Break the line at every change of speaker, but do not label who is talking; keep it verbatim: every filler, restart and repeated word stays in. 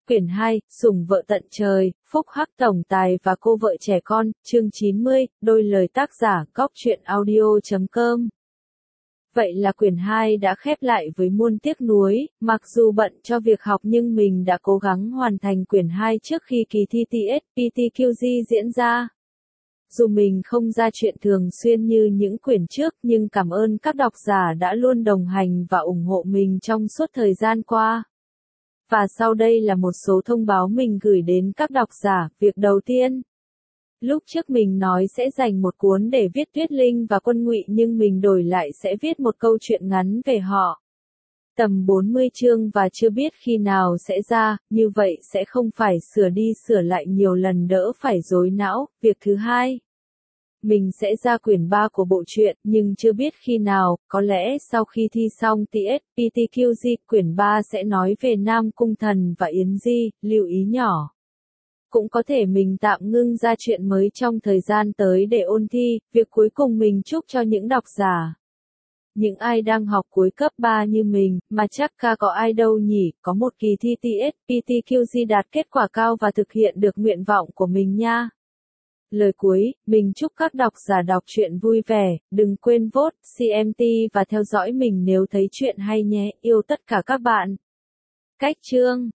Quyển hai, Sủng vợ tận trời, Phúc Hắc tổng tài và cô vợ trẻ con, chương chín mươi, đôi lời tác giả, góc truyện audio chấm com. Vậy là quyển hai đã khép lại với muôn tiếc nuối, mặc dù bận cho việc học nhưng mình đã cố gắng hoàn thành quyển hai trước khi kỳ thi tê ét pê tê quy giê diễn ra. Dù mình không ra chuyện thường xuyên như những quyển trước nhưng cảm ơn các độc giả đã luôn đồng hành và ủng hộ mình trong suốt thời gian qua. Và sau đây là một số thông báo mình gửi đến các độc giả. Việc đầu tiên, lúc trước mình nói sẽ dành một cuốn để viết Tuyết Linh và Quân Ngụy nhưng mình đổi lại sẽ viết một câu chuyện ngắn về họ. Tầm bốn mươi chương và chưa biết khi nào sẽ ra, như vậy sẽ không phải sửa đi sửa lại nhiều lần đỡ phải rối não. Việc thứ hai, mình sẽ ra quyển ba của bộ truyện, nhưng chưa biết khi nào, có lẽ sau khi thi xong tê ét pê tê quy giê, quyển ba sẽ nói về Nam Cung Thần và Yến Di, lưu ý nhỏ. Cũng có thể mình tạm ngưng ra chuyện mới trong thời gian tới để ôn thi. Việc cuối cùng mình chúc cho những độc giả, những ai đang học cuối cấp ba như mình, mà chắc ca có ai đâu nhỉ, có một kỳ thi tê ét pê tê quy giê đạt kết quả cao và thực hiện được nguyện vọng của mình nha. Lời cuối, mình chúc các độc giả đọc truyện vui vẻ, đừng quên vote, xê em tê và theo dõi mình nếu thấy truyện hay nhé, yêu tất cả các bạn. Cách chương